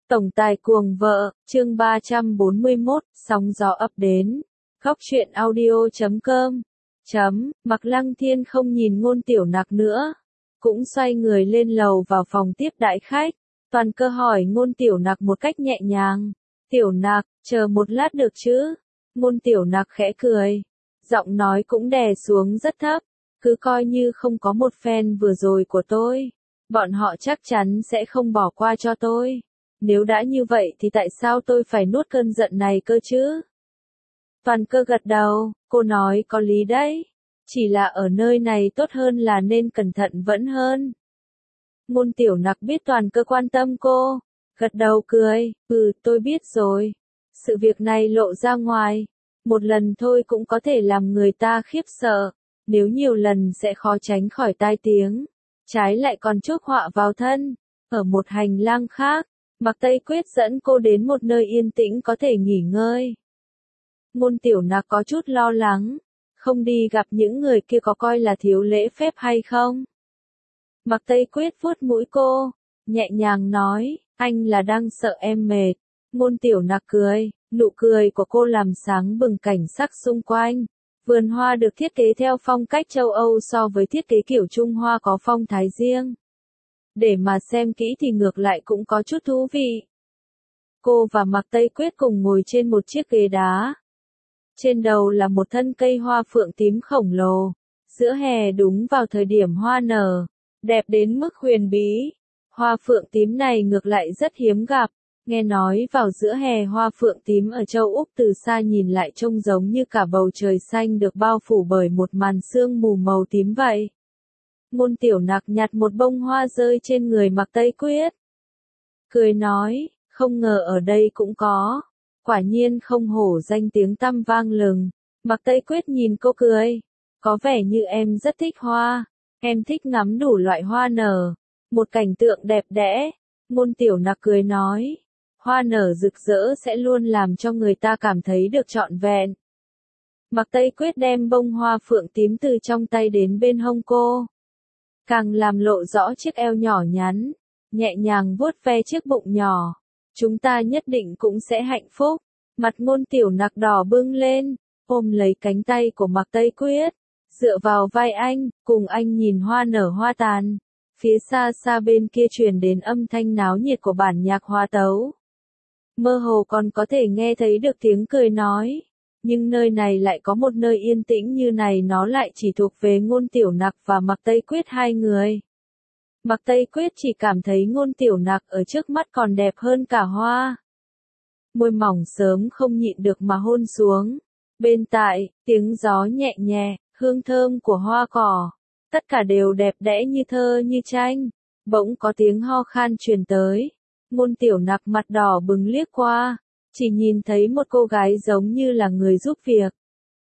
Tổng tài cuồng vợ, chương 341, sóng gió ập đến. Góc truyện audio.com. Mạc Lăng Thiên không nhìn Ngôn Tiểu Nặc nữa, cũng xoay người lên lầu vào phòng tiếp đãi khách. Toàn Cơ hỏi Ngôn Tiểu Nặc một cách nhẹ nhàng, "Tiểu Nặc, chờ một lát được chứ?" Ngôn Tiểu Nặc khẽ cười, giọng nói cũng đè xuống rất thấp, "Cứ coi như không có một phen vừa rồi của tôi, bọn họ chắc chắn sẽ không bỏ qua cho tôi. Nếu đã như vậy thì tại sao tôi phải nuốt cơn giận này cơ chứ?" Toàn Cơ gật đầu, cô nói có lý đấy. Chỉ là ở nơi này tốt hơn là nên cẩn thận vẫn hơn. Ngôn Tiểu Nặc biết Toàn Cơ quan tâm cô, gật đầu cười, tôi biết rồi. Sự việc này lộ ra ngoài, một lần thôi cũng có thể làm người ta khiếp sợ, nếu nhiều lần sẽ khó tránh khỏi tai tiếng, trái lại còn chuốc họa vào thân. Ở một hành lang khác, Mạc Tây Quyết dẫn cô đến một nơi yên tĩnh có thể nghỉ ngơi. Ngôn Tiểu Nặc có chút lo lắng, không đi gặp những người kia có coi là thiếu lễ phép hay không? Mạc Tây Quyết vuốt mũi cô, nhẹ nhàng nói, anh là đang sợ em mệt. Ngôn Tiểu Nặc cười, nụ cười của cô làm sáng bừng cảnh sắc xung quanh. Vườn hoa được thiết kế theo phong cách châu Âu so với thiết kế kiểu Trung Hoa có phong thái riêng. Để mà xem kỹ thì ngược lại cũng có chút thú vị. Cô và Mạc Tây Quyết cùng ngồi trên một chiếc ghế đá. Trên đầu là một thân cây hoa phượng tím khổng lồ. Giữa hè đúng vào thời điểm hoa nở, đẹp đến mức huyền bí. Hoa phượng tím này ngược lại rất hiếm gặp. Nghe nói vào giữa hè hoa phượng tím ở châu Úc từ xa nhìn lại trông giống như cả bầu trời xanh được bao phủ bởi một màn sương mù màu tím vậy. Ngôn Tiểu Nặc nhặt một bông hoa rơi trên người Mạc Tây Quyết. Cười nói, không ngờ ở đây cũng có. Quả nhiên không hổ danh tiếng tăm vang lừng. Mạc Tây Quyết nhìn cô cười. Có vẻ như em rất thích hoa. Em thích ngắm đủ loại hoa nở. Một cảnh tượng đẹp đẽ. Ngôn Tiểu Nặc cười nói. Hoa nở rực rỡ sẽ luôn làm cho người ta cảm thấy được trọn vẹn. Mạc Tây Quyết đem bông hoa phượng tím từ trong tay đến bên hông cô. Càng làm lộ rõ chiếc eo nhỏ nhắn. Nhẹ nhàng vuốt ve chiếc bụng nhỏ. Chúng ta nhất định cũng sẽ hạnh phúc. Mặt Ngôn Tiểu Nặc đỏ bừng lên, ôm lấy cánh tay của Mạc Tây Quyết, dựa vào vai anh, cùng anh nhìn hoa nở hoa tàn. Phía xa xa bên kia truyền đến âm thanh náo nhiệt của bản nhạc hoa tấu. Mơ hồ còn có thể nghe thấy được tiếng cười nói. Nhưng nơi này lại có một nơi yên tĩnh như này nó lại chỉ thuộc về Ngôn Tiểu Nặc và Mạc Tây Quyết hai người. Mạc Tây Quyết chỉ cảm thấy Ngôn Tiểu Nặc ở trước mắt còn đẹp hơn cả hoa. Môi mỏng sớm không nhịn được mà hôn xuống. Bên tai, tiếng gió nhẹ nhẹ, hương thơm của hoa cỏ. Tất cả đều đẹp đẽ như thơ như tranh. Bỗng có tiếng ho khan truyền tới. Ngôn Tiểu Nặc mặt đỏ bừng liếc qua. Chỉ nhìn thấy một cô gái giống như là người giúp việc.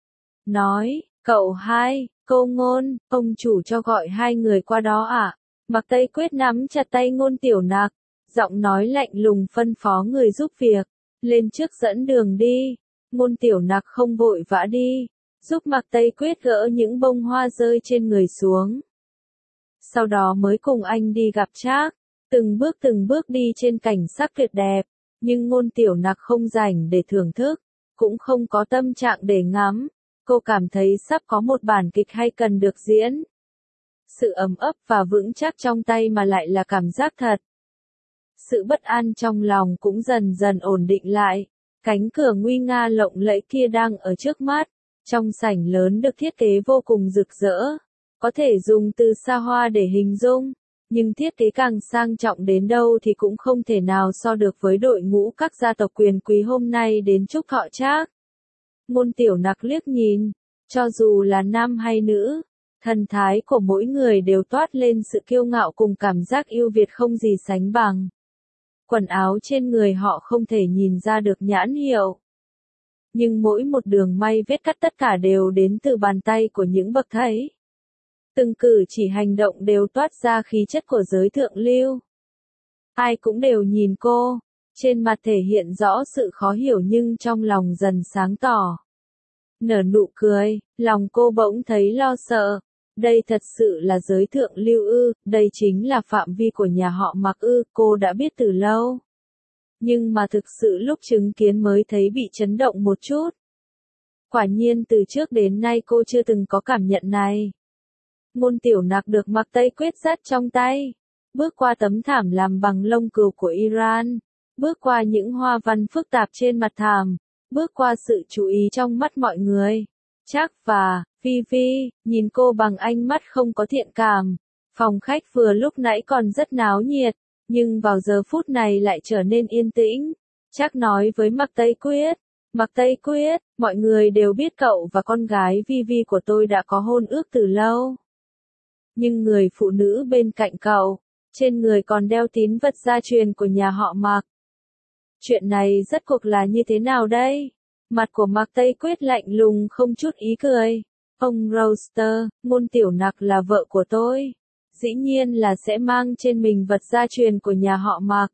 Nói, cậu hai, cô Ngôn, ông chủ cho gọi hai người qua đó ạ. Mạc Tây Quyết nắm chặt tay Ngôn Tiểu Nặc, giọng nói lạnh lùng phân phó người giúp việc, lên trước dẫn đường đi. Ngôn Tiểu Nặc không vội vã đi, giúp Mạc Tây Quyết gỡ những bông hoa rơi trên người xuống. Sau đó mới cùng anh đi gặp Trác, từng bước đi trên cảnh sắc tuyệt đẹp, nhưng Ngôn Tiểu Nặc không rảnh để thưởng thức, cũng không có tâm trạng để ngắm, cô cảm thấy sắp có một bản kịch hay cần được diễn. Sự ấm ấp và vững chắc trong tay mà lại là cảm giác thật. Sự bất an trong lòng cũng dần dần ổn định lại. Cánh cửa nguy nga lộng lẫy kia đang ở trước mắt. Trong sảnh lớn được thiết kế vô cùng rực rỡ. Có thể dùng từ xa hoa để hình dung. Nhưng thiết kế càng sang trọng đến đâu thì cũng không thể nào so được với đội ngũ các gia tộc quyền quý hôm nay đến chúc thọ Trác. Ngôn Tiểu Nặc liếc nhìn. Cho dù là nam hay nữ. Thần thái của mỗi người đều toát lên sự kiêu ngạo cùng cảm giác yêu Việt không gì sánh bằng. Quần áo trên người họ không thể nhìn ra được nhãn hiệu. Nhưng mỗi một đường may vết cắt tất cả đều đến từ bàn tay của những bậc thầy. Từng cử chỉ hành động đều toát ra khí chất của giới thượng lưu. Ai cũng đều nhìn cô, trên mặt thể hiện rõ sự khó hiểu nhưng trong lòng dần sáng tỏ. Nở nụ cười, lòng cô bỗng thấy lo sợ. Đây thật sự là giới thượng lưu ư, đây chính là phạm vi của nhà họ Mạc ư, cô đã biết từ lâu. nhưng mà thực sự lúc chứng kiến mới thấy bị chấn động một chút. Quả nhiên từ trước đến nay cô chưa từng có cảm nhận này. Ngôn Tiểu Nặc được Mạc Tây Quyết dắt trong tay, bước qua tấm thảm làm bằng lông cừu của Iran, bước qua những hoa văn phức tạp trên mặt thảm, bước qua sự chú ý trong mắt mọi người. Trác và Phi Phi nhìn cô bằng ánh mắt không có thiện cảm. Phòng khách vừa lúc nãy còn rất náo nhiệt, nhưng vào giờ phút này lại trở nên yên tĩnh. Trác nói với Mạc Tây Quyết, Mạc Tây Quyết, mọi người đều biết cậu và con gái Vi Vi của tôi đã có hôn ước từ lâu. Nhưng người phụ nữ bên cạnh cậu, trên người còn đeo tín vật gia truyền của nhà họ Mạc. Chuyện này rốt cuộc là như thế nào đây? Mặt của Mạc Tây Quyết lạnh lùng không chút ý cười. Ông Roster, Ngôn Tiểu Nặc là vợ của tôi. Dĩ nhiên là sẽ mang trên mình vật gia truyền của nhà họ Mạc.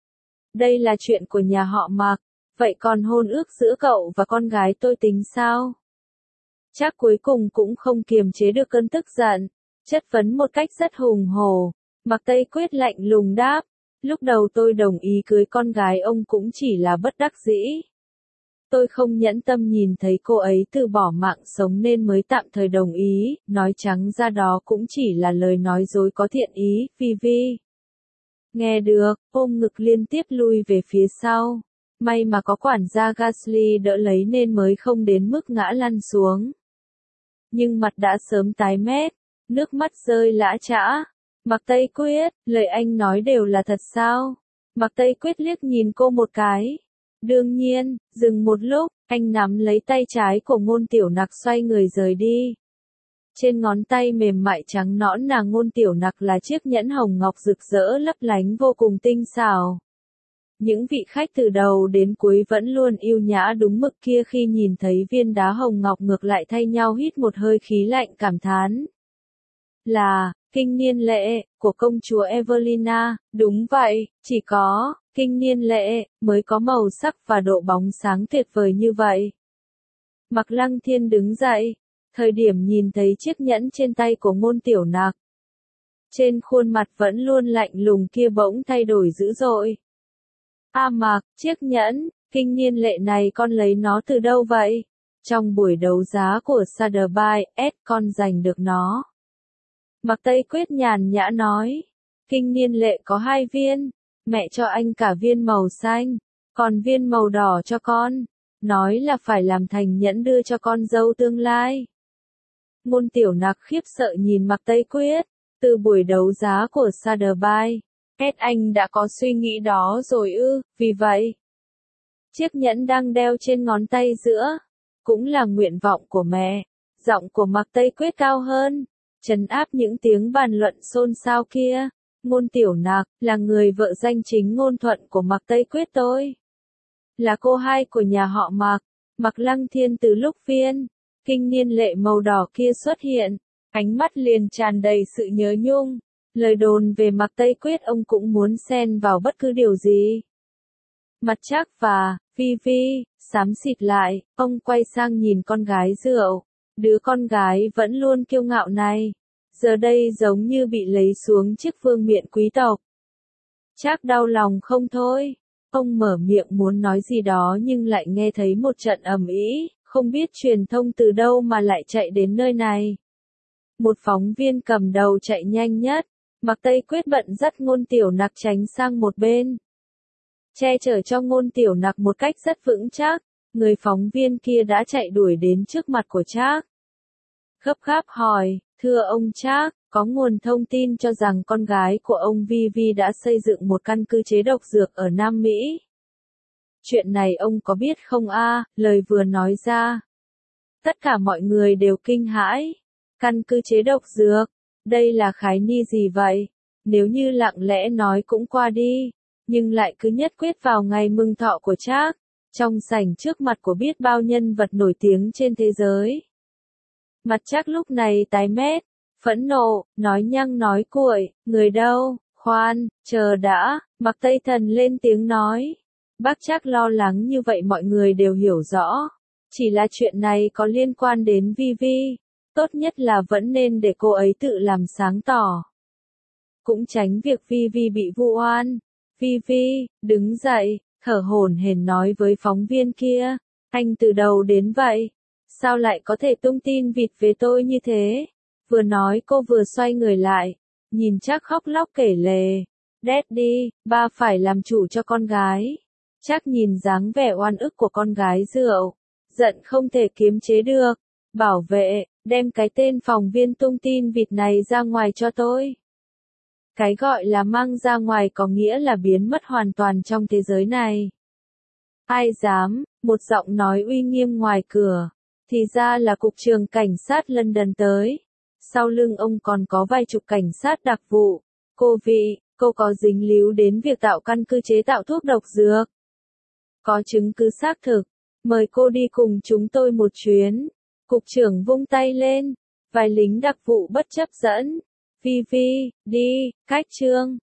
Đây là chuyện của nhà họ Mạc. Vậy còn hôn ước giữa cậu và con gái tôi tính sao? Trác cuối cùng cũng không kiềm chế được cơn tức giận, chất vấn một cách rất hùng hổ. Mạc Tây Quyết lạnh lùng đáp, lúc đầu tôi đồng ý cưới con gái ông cũng chỉ là bất đắc dĩ. Tôi không nhẫn tâm nhìn thấy cô ấy từ bỏ mạng sống nên mới tạm thời đồng ý, nói trắng ra đó cũng chỉ là lời nói dối có thiện ý, Phi Vi. Nghe được, ôm ngực liên tiếp lui về phía sau. May mà có quản gia Gasly đỡ lấy nên mới không đến mức ngã lăn xuống. Nhưng mặt đã sớm tái mét, nước mắt rơi lã chã. Mạc Tây Quyết, lời anh nói đều là thật sao? Mạc Tây Quyết liếc nhìn cô một cái. Đương nhiên, dừng một lúc, anh nắm lấy tay trái của Ngôn Tiểu Nặc xoay người rời đi. Trên ngón tay mềm mại trắng nõn nàng Ngôn Tiểu Nặc là chiếc nhẫn hồng ngọc rực rỡ lấp lánh vô cùng tinh xảo. Những vị khách từ đầu đến cuối vẫn luôn yêu nhã đúng mực kia khi nhìn thấy viên đá hồng ngọc ngược lại thay nhau hít một hơi khí lạnh cảm thán. Là, kinh niên lệ, của công chúa Evelina, đúng vậy, chỉ có, kinh niên lệ, mới có màu sắc và độ bóng sáng tuyệt vời như vậy. Mạc Lăng Thiên đứng dậy, thời điểm nhìn thấy chiếc nhẫn trên tay của Ngôn Tiểu Nặc. Trên khuôn mặt vẫn luôn lạnh lùng kia bỗng thay đổi dữ dội. A Mạc, chiếc nhẫn, kinh niên lệ này con lấy nó từ đâu vậy? Trong buổi đấu giá của Sotheby's, con giành được nó. Mạc Tây Quyết nhàn nhã nói, kinh niên lệ có 2 viên, mẹ cho anh cả viên màu xanh, còn viên màu đỏ cho con, nói là phải làm thành nhẫn đưa cho con dâu tương lai. Ngôn Tiểu Nặc khiếp sợ nhìn Mạc Tây Quyết, từ buổi đấu giá của Sotheby's, anh đã có suy nghĩ đó rồi ư, vì vậy. Chiếc nhẫn đang đeo trên ngón tay giữa, cũng là nguyện vọng của mẹ, giọng của Mạc Tây Quyết cao hơn. Trấn áp những tiếng bàn luận xôn xao kia. Ngôn Tiểu Nặc, là người vợ danh chính ngôn thuận của Mạc Tây Quyết tôi. Là cô hai của nhà họ Mạc. Mạc Lăng Thiên từ lúc viên kinh niên lệ màu đỏ kia xuất hiện, ánh mắt liền tràn đầy sự nhớ nhung. Lời đồn về Mạc Tây Quyết ông cũng muốn xen vào bất cứ điều gì. Mặt Trác và Phi Phi xám xịt lại, ông quay sang nhìn con gái rượu. Đứa con gái vẫn luôn kiêu ngạo này, giờ đây giống như bị lấy xuống chiếc vương miện quý tộc. Trác đau lòng không thôi, ông mở miệng muốn nói gì đó nhưng lại nghe thấy một trận ầm ĩ, không biết truyền thông từ đâu mà lại chạy đến nơi này. Một phóng viên cầm đầu chạy nhanh nhất, Mạc Tây Quyết bận dắt Ngôn Tiểu Nặc tránh sang một bên. Che chở cho Ngôn Tiểu Nặc một cách rất vững chắc. Người phóng viên kia đã chạy đuổi đến trước mặt của Trác. Gấp gáp hỏi, thưa ông Trác, có nguồn thông tin cho rằng con gái của ông Vi Vi đã xây dựng một căn cứ chế độc dược ở Nam Mỹ. Chuyện này ông có biết không a? Lời vừa nói ra. Tất cả mọi người đều kinh hãi. Căn cứ chế độc dược, đây là khái niệm gì vậy? Nếu như lặng lẽ nói cũng qua đi, nhưng lại cứ nhất quyết vào ngày mừng thọ của Trác. Trong sảnh trước mặt của biết bao nhân vật nổi tiếng trên thế giới. Mặt Trác lúc này tái mét, phẫn nộ, nói nhăng nói cuội, người đâu, khoan, chờ đã, Mạc Tây Thần lên tiếng nói. Bác Trác lo lắng như vậy mọi người đều hiểu rõ. Chỉ là chuyện này có liên quan đến Vi Vi, tốt nhất là vẫn nên để cô ấy tự làm sáng tỏ. Cũng tránh việc Vi Vi bị vu oan. Vi Vi, đứng dậy. thở hổn hển nói với phóng viên kia, anh từ đầu đến vậy, sao lại có thể tung tin vịt về tôi như thế? Vừa nói cô vừa xoay người lại, nhìn Trác khóc lóc kể lể, Daddy, ba phải làm chủ cho con gái. Trác nhìn dáng vẻ oan ức của con gái rượu, giận không thể kiềm chế được, bảo vệ, đem cái tên phóng viên tung tin vịt này ra ngoài cho tôi. Cái gọi là mang ra ngoài có nghĩa là biến mất hoàn toàn trong thế giới này. Ai dám, một giọng nói uy nghiêm ngoài cửa, thì ra là cục trưởng cảnh sát London tới. Sau lưng ông còn có vài chục cảnh sát đặc vụ. Cô vị, cô có dính líu đến việc tạo căn cứ chế tạo thuốc độc dược. Có chứng cứ xác thực, mời cô đi cùng chúng tôi một chuyến. Cục trưởng vung tay lên, vài lính đặc vụ bất chấp dẫn. Vi, đi, khách trương.